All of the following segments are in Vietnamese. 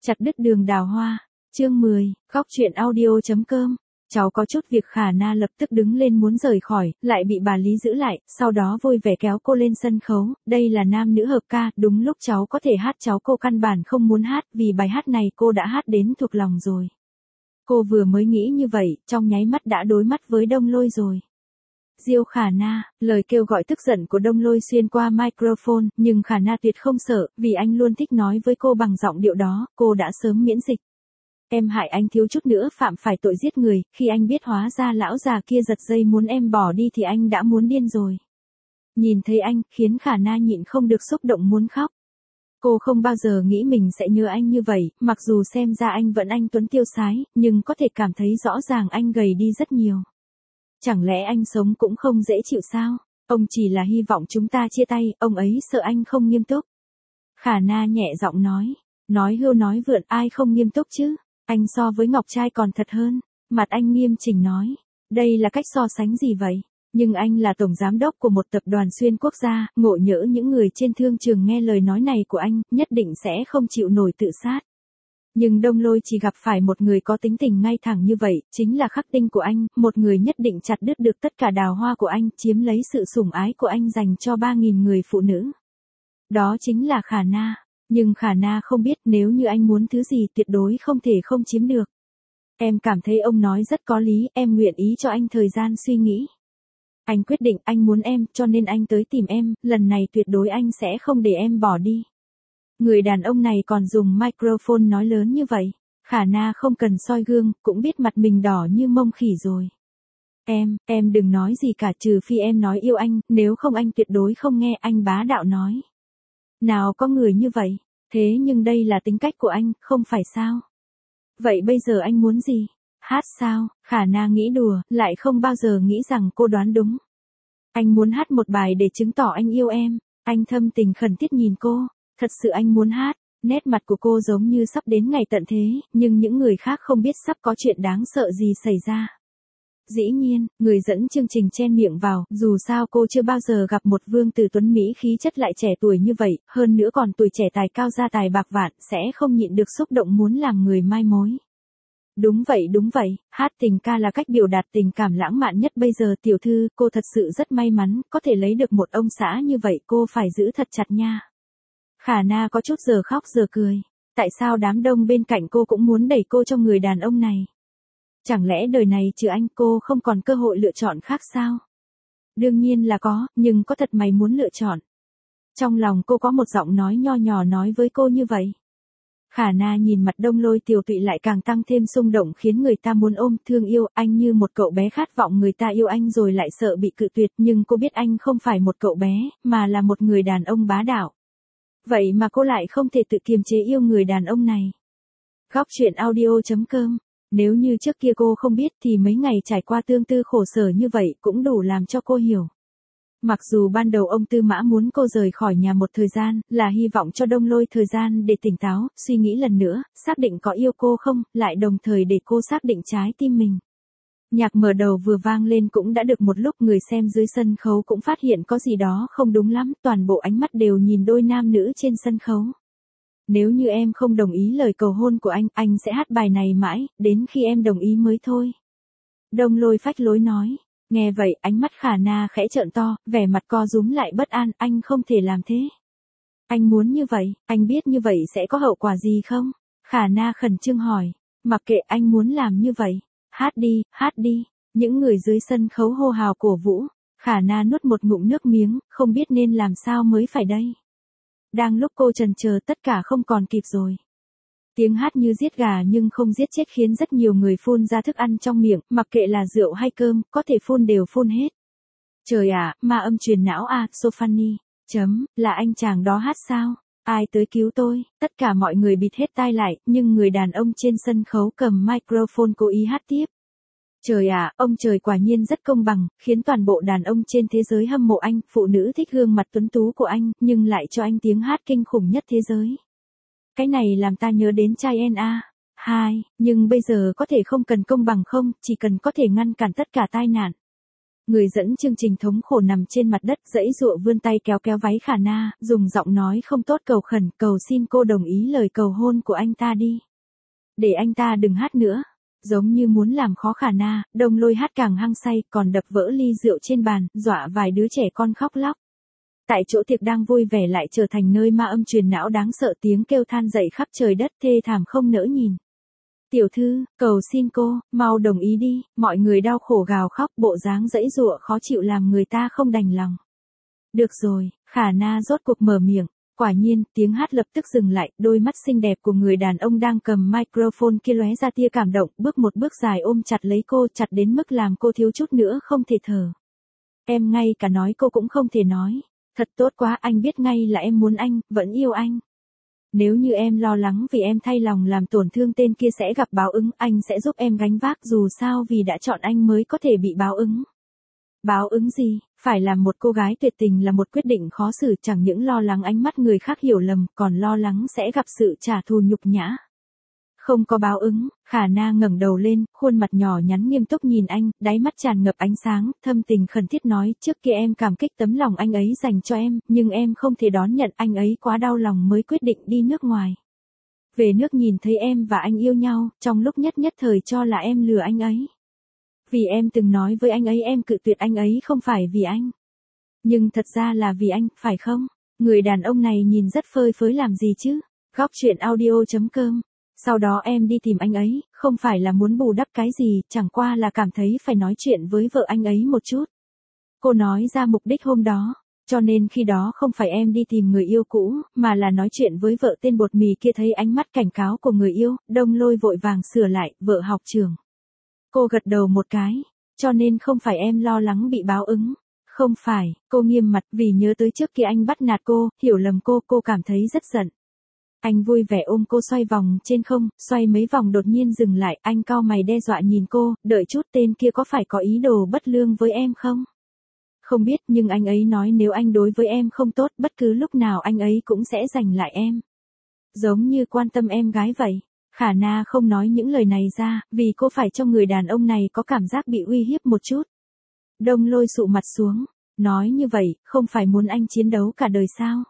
Chặt đứt đường đào hoa. Chương 10, góc truyện audio.com. Cháu có chút việc. Khả Na lập tức đứng lên muốn rời khỏi, lại bị bà Lý giữ lại, sau đó vui vẻ kéo cô lên sân khấu. Đây là nam nữ hợp ca, đúng lúc cháu có thể hát. Cô căn bản không muốn hát, vì bài hát này cô đã hát đến thuộc lòng rồi. Cô vừa mới nghĩ như vậy, trong nháy mắt đã đối mắt với Đông Lôi rồi. Diêu Khả Na, lời kêu gọi tức giận của Đông Lôi xuyên qua microphone, nhưng Khả Na tuyệt không sợ, vì anh luôn thích nói với cô bằng giọng điệu đó, cô đã sớm miễn dịch. Em hại anh thiếu chút nữa phạm phải tội giết người, khi anh biết hóa ra lão già kia giật dây muốn em bỏ đi thì anh đã muốn điên rồi. Nhìn thấy anh, khiến Khả Na nhịn không được xúc động muốn khóc. Cô không bao giờ nghĩ mình sẽ nhớ anh như vậy, mặc dù xem ra anh vẫn anh tuấn tiêu sái, nhưng có thể cảm thấy rõ ràng anh gầy đi rất nhiều. Chẳng lẽ anh sống cũng không dễ chịu sao? Ông chỉ là hy vọng chúng ta chia tay, ông ấy sợ anh không nghiêm túc. Khả Na nhẹ giọng nói hưu nói vượn, ai không nghiêm túc chứ? Anh so với Ngọc Trai còn thật hơn. Mặt anh nghiêm chỉnh nói, đây là cách so sánh gì vậy? Nhưng anh là tổng giám đốc của một tập đoàn xuyên quốc gia, ngộ nhỡ những người trên thương trường nghe lời nói này của anh, nhất định sẽ không chịu nổi tự sát. Nhưng Đông Lôi chỉ gặp phải một người có tính tình ngay thẳng như vậy, chính là khắc tinh của anh, một người nhất định chặt đứt được tất cả đào hoa của anh, chiếm lấy sự sủng ái của anh dành cho 3.000 người phụ nữ. Đó chính là Khả Na. Nhưng Khả Na không biết nếu như anh muốn thứ gì tuyệt đối không thể không chiếm được. Em cảm thấy ông nói rất có lý, em nguyện ý cho anh thời gian suy nghĩ. Anh quyết định anh muốn em, cho nên anh tới tìm em, lần này tuyệt đối anh sẽ không để em bỏ đi. Người đàn ông này còn dùng microphone nói lớn như vậy. Khả Na không cần soi gương, cũng biết mặt mình đỏ như mông khỉ rồi. Em đừng nói gì cả, trừ phi em nói yêu anh, nếu không anh tuyệt đối không nghe. Anh bá đạo nói. Nào có người như vậy, thế nhưng đây là tính cách của anh, không phải sao? Vậy bây giờ anh muốn gì? Hát sao? Khả Na nghĩ đùa, lại không bao giờ nghĩ rằng cô đoán đúng. Anh muốn hát một bài để chứng tỏ anh yêu em. Anh thâm tình khẩn thiết nhìn cô, thật sự anh muốn hát. Nét mặt của cô giống như sắp đến ngày tận thế, nhưng những người khác không biết sắp có chuyện đáng sợ gì xảy ra. Dĩ nhiên, người dẫn chương trình chen miệng vào, dù sao cô chưa bao giờ gặp một vương tử tuấn Mỹ khí chất lại trẻ tuổi như vậy, hơn nữa còn tuổi trẻ tài cao gia tài bạc vạn, sẽ không nhịn được xúc động muốn làm người mai mối. Đúng vậy, hát tình ca là cách biểu đạt tình cảm lãng mạn nhất bây giờ. Tiểu thư, cô thật sự rất may mắn, có thể lấy được một ông xã như vậy, cô phải giữ thật chặt nha. Khả Na có chút giờ khóc giờ cười. Tại sao đám đông bên cạnh cô cũng muốn đẩy cô cho người đàn ông này? Chẳng lẽ đời này trừ anh cô không còn cơ hội lựa chọn khác sao? Đương nhiên là có, nhưng có thật mày muốn lựa chọn? Trong lòng cô có một giọng nói nho nhỏ nói với cô như vậy. Khả Na nhìn mặt Đông Lôi tiều tụy lại càng tăng thêm xung động, khiến người ta muốn ôm, thương yêu anh như một cậu bé khát vọng người ta yêu anh rồi lại sợ bị cự tuyệt, nhưng cô biết anh không phải một cậu bé, mà là một người đàn ông bá đạo. Vậy mà cô lại không thể tự kiềm chế yêu người đàn ông này. Góc truyện audio.com. Nếu như trước kia cô không biết thì mấy ngày trải qua tương tư khổ sở như vậy cũng đủ làm cho cô hiểu. Mặc dù ban đầu ông Tư Mã muốn cô rời khỏi nhà một thời gian, là hy vọng cho Đông Lôi thời gian để tỉnh táo, suy nghĩ lần nữa, xác định có yêu cô không, lại đồng thời để cô xác định trái tim mình. Nhạc mở đầu vừa vang lên cũng đã được một lúc, người xem dưới sân khấu cũng phát hiện có gì đó không đúng lắm, toàn bộ ánh mắt đều nhìn đôi nam nữ trên sân khấu. Nếu như em không đồng ý lời cầu hôn của anh sẽ hát bài này mãi, đến khi em đồng ý mới thôi. Đông Lôi phách lối nói. Nghe vậy, ánh mắt Khả Na khẽ trợn to, vẻ mặt co rúm lại bất an, anh không thể làm thế. Anh muốn như vậy, anh biết như vậy sẽ có hậu quả gì không? Khả Na khẩn trương hỏi. Mặc kệ, anh muốn làm như vậy. Hát đi. Những người dưới sân khấu hô hào cổ vũ. Khả Na nuốt một ngụm nước miếng, không biết nên làm sao mới phải đây. Đang lúc cô chần chờ, tất cả không còn kịp rồi. Tiếng hát như giết gà nhưng không giết chết, khiến rất nhiều người phun ra thức ăn trong miệng, mặc kệ là rượu hay cơm, có thể phun đều phun hết. Trời ạ, ma âm truyền não à, Sophanie. Là anh chàng đó hát sao? Ai tới cứu tôi? Tất cả mọi người bịt hết tai lại, nhưng người đàn ông trên sân khấu cầm microphone cố ý hát tiếp. Trời ạ, ông trời quả nhiên rất công bằng, khiến toàn bộ đàn ông trên thế giới hâm mộ anh, phụ nữ thích gương mặt tuấn tú của anh, nhưng lại cho anh tiếng hát kinh khủng nhất thế giới. Cái này làm ta nhớ đến trai Na. Nhưng bây giờ có thể không cần công bằng không, chỉ cần có thể ngăn cản tất cả tai nạn. Người dẫn chương trình thống khổ nằm trên mặt đất giãy giụa vươn tay kéo kéo váy Khả Na, dùng giọng nói không tốt cầu khẩn, cầu xin cô đồng ý lời cầu hôn của anh ta đi. Để anh ta đừng hát nữa. Giống như muốn làm khó Khả Na, Đông Lôi hát càng hăng say, còn đập vỡ ly rượu trên bàn, dọa vài đứa trẻ con khóc lóc. Tại chỗ tiệc đang vui vẻ lại trở thành nơi ma âm truyền não đáng sợ, tiếng kêu than dậy khắp trời đất thê thảm không nỡ nhìn. Tiểu thư, cầu xin cô, mau đồng ý đi, mọi người đau khổ gào khóc, bộ dáng giãy giụa khó chịu làm người ta không đành lòng. Được rồi, Khả Na rốt cuộc mở miệng. Quả nhiên, tiếng hát lập tức dừng lại, đôi mắt xinh đẹp của người đàn ông đang cầm microphone kia lóe ra tia cảm động, bước một bước dài ôm chặt lấy cô, chặt đến mức làm cô thiếu chút nữa không thể thở. Em ngay cả nói cô cũng không thể nói. Thật tốt quá, anh biết ngay là em muốn anh, vẫn yêu anh. Nếu như em lo lắng vì em thay lòng làm tổn thương tên kia sẽ gặp báo ứng, anh sẽ giúp em gánh vác, dù sao vì đã chọn anh mới có thể bị báo ứng. Báo ứng gì? Phải làm một cô gái tuyệt tình là một quyết định khó xử, chẳng những lo lắng ánh mắt người khác hiểu lầm, còn lo lắng sẽ gặp sự trả thù nhục nhã. Không có báo ứng. Khả Na ngẩng đầu lên, khuôn mặt nhỏ nhắn nghiêm túc nhìn anh, đáy mắt tràn ngập ánh sáng, thâm tình khẩn thiết nói, trước kia em cảm kích tấm lòng anh ấy dành cho em, nhưng em không thể đón nhận, anh ấy quá đau lòng mới quyết định đi nước ngoài. Về nước nhìn thấy em và anh yêu nhau, trong lúc nhất thời cho là em lừa anh ấy. Vì em từng nói với anh ấy em cự tuyệt anh ấy không phải vì anh. Nhưng thật ra là vì anh, phải không? Người đàn ông này nhìn rất phơi phới làm gì chứ? Góc chuyện audio.com. Sau đó em đi tìm anh ấy, không phải là muốn bù đắp cái gì, chẳng qua là cảm thấy phải nói chuyện với vợ anh ấy một chút. Cô nói ra mục đích hôm đó, cho nên khi đó không phải em đi tìm người yêu cũ, mà là nói chuyện với vợ tên bột mì kia. Thấy ánh mắt cảnh cáo của người yêu, Đông Lôi vội vàng sửa lại, vợ học trưởng. Cô gật đầu một cái, cho nên không phải em lo lắng bị báo ứng. Không phải, cô nghiêm mặt vì nhớ tới trước kia anh bắt nạt cô, hiểu lầm cô cảm thấy rất giận. Anh vui vẻ ôm cô xoay vòng trên không, xoay mấy vòng đột nhiên dừng lại, anh cau mày đe dọa nhìn cô, đợi chút tên kia có phải có ý đồ bất lương với em không? Không biết, nhưng anh ấy nói nếu anh đối với em không tốt, bất cứ lúc nào anh ấy cũng sẽ giành lại em. Giống như quan tâm em gái vậy. Khả Na không nói những lời này ra, vì cô phải cho người đàn ông này có cảm giác bị uy hiếp một chút. Đông Lôi sụ mặt xuống, nói như vậy, không phải muốn anh chiến đấu cả đời sao?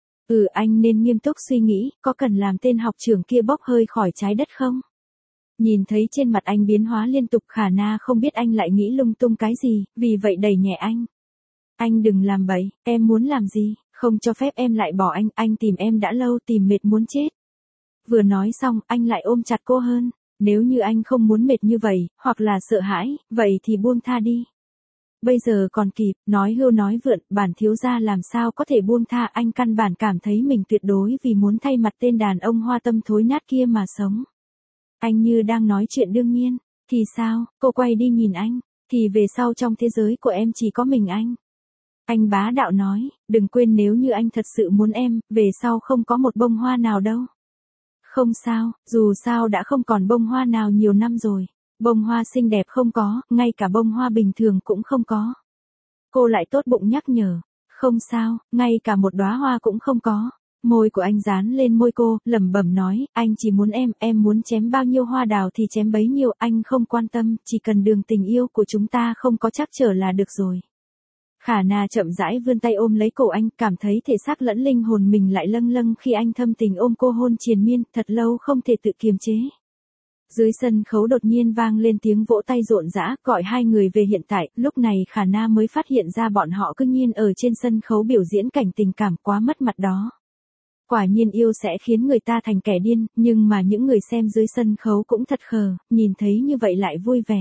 Anh nên nghiêm túc suy nghĩ, có cần làm tên học trưởng kia bốc hơi khỏi trái đất không? Nhìn thấy trên mặt anh biến hóa liên tục, Khả Na không biết anh lại nghĩ lung tung cái gì, vì vậy đẩy nhẹ anh. Anh đừng làm bậy, em muốn làm gì, không cho phép em lại bỏ anh tìm em đã lâu, tìm mệt muốn chết. Vừa nói xong, anh lại ôm chặt cô hơn, nếu như anh không muốn mệt như vậy, hoặc là sợ hãi, vậy thì buông tha đi. Bây giờ còn kịp, nói hưu nói vượn, bản thiếu gia làm sao có thể buông tha, anh căn bản cảm thấy mình tuyệt đối vì muốn thay mặt tên đàn ông hoa tâm thối nát kia mà sống. Anh như đang nói chuyện đương nhiên, thì sao, cô quay đi nhìn anh, thì về sau trong thế giới của em chỉ có mình anh. Anh bá đạo nói, đừng quên nếu như anh thật sự muốn em, về sau không có một bông hoa nào đâu. Không sao, dù sao đã không còn bông hoa nào nhiều năm rồi. Bông hoa xinh đẹp không có, ngay cả bông hoa bình thường cũng không có. Cô lại tốt bụng nhắc nhở, không sao, ngay cả một đóa hoa cũng không có. Môi của anh dán lên môi cô, lẩm bẩm nói, anh chỉ muốn em muốn chém bao nhiêu hoa đào thì chém bấy nhiêu, anh không quan tâm, chỉ cần đường tình yêu của chúng ta không có trắc trở là được rồi. Khả Na chậm rãi vươn tay ôm lấy cổ anh, cảm thấy thể xác lẫn linh hồn mình lại lâng lâng khi anh thâm tình ôm cô hôn triền miên, thật lâu không thể tự kiềm chế. Dưới sân khấu đột nhiên vang lên tiếng vỗ tay rộn rã, gọi hai người về hiện tại, lúc này Khả Na mới phát hiện ra bọn họ cứ nhiên ở trên sân khấu biểu diễn cảnh tình cảm quá mất mặt đó. Quả nhiên yêu sẽ khiến người ta thành kẻ điên, nhưng mà những người xem dưới sân khấu cũng thật khờ, nhìn thấy như vậy lại vui vẻ.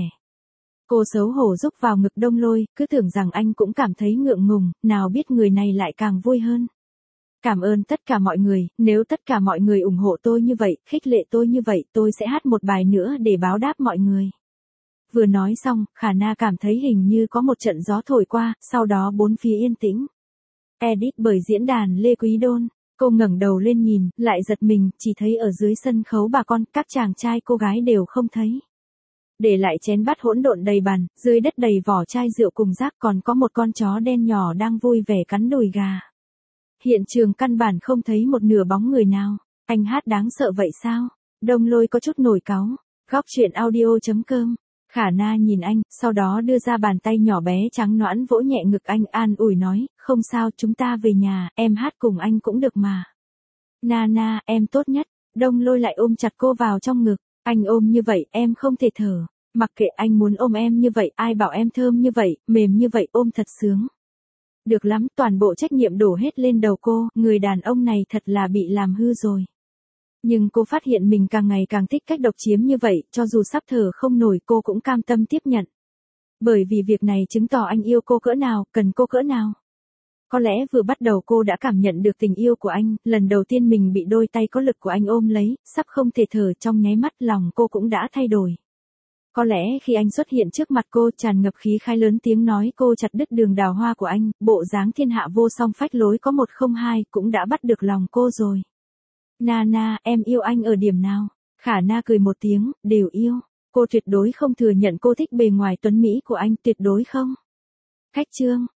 Cô xấu hổ rúc vào ngực Đông-Lôi, cứ tưởng rằng anh cũng cảm thấy ngượng ngùng, nào biết người này lại càng vui hơn. Cảm ơn tất cả mọi người, nếu tất cả mọi người ủng hộ tôi như vậy, khích lệ tôi như vậy, tôi sẽ hát một bài nữa để báo đáp mọi người. Vừa nói xong, Khả Na cảm thấy hình như có một trận gió thổi qua, sau đó bốn phía yên tĩnh. Edit bởi diễn đàn Lê Quý Đôn. Cô ngẩng đầu lên nhìn, lại giật mình, chỉ thấy ở dưới sân khấu bà con, các chàng trai cô gái đều không thấy. Để lại chén bát hỗn độn đầy bàn, dưới đất đầy vỏ chai rượu cùng rác, còn có một con chó đen nhỏ đang vui vẻ cắn đùi gà. Hiện trường căn bản không thấy một nửa bóng người nào. Anh hát đáng sợ vậy sao? Đông-Lôi có chút nổi cáu. Góc chuyện audio.com Khả Na nhìn anh, sau đó đưa ra bàn tay nhỏ bé trắng nõn vỗ nhẹ ngực anh, an ủi nói, không sao, chúng ta về nhà, em hát cùng anh cũng được mà. Na, em tốt nhất. Đông Lôi lại ôm chặt cô vào trong ngực, anh ôm như vậy, em không thể thở. Mặc kệ, anh muốn ôm em như vậy, ai bảo em thơm như vậy, mềm như vậy, ôm thật sướng. Được lắm, toàn bộ trách nhiệm đổ hết lên đầu cô, người đàn ông này thật là bị làm hư rồi. Nhưng cô phát hiện mình càng ngày càng thích cách độc chiếm như vậy, cho dù sắp thở không nổi cô cũng cam tâm tiếp nhận. Bởi vì việc này chứng tỏ anh yêu cô cỡ nào, cần cô cỡ nào. Có lẽ vừa bắt đầu cô đã cảm nhận được tình yêu của anh, lần đầu tiên mình bị đôi tay có lực của anh ôm lấy, sắp không thể thở, trong nháy mắt lòng cô cũng đã thay đổi. Có lẽ khi anh xuất hiện trước mặt cô tràn ngập khí khái lớn tiếng nói cô chặt đứt đường đào hoa của anh, bộ dáng thiên hạ vô song phách lối có 102 cũng đã bắt được lòng cô rồi. Na, em yêu anh ở điểm nào? Khả Na cười một tiếng, đều yêu. Cô tuyệt đối không thừa nhận cô thích bề ngoài tuấn mỹ của anh, tuyệt đối không. Khách chương.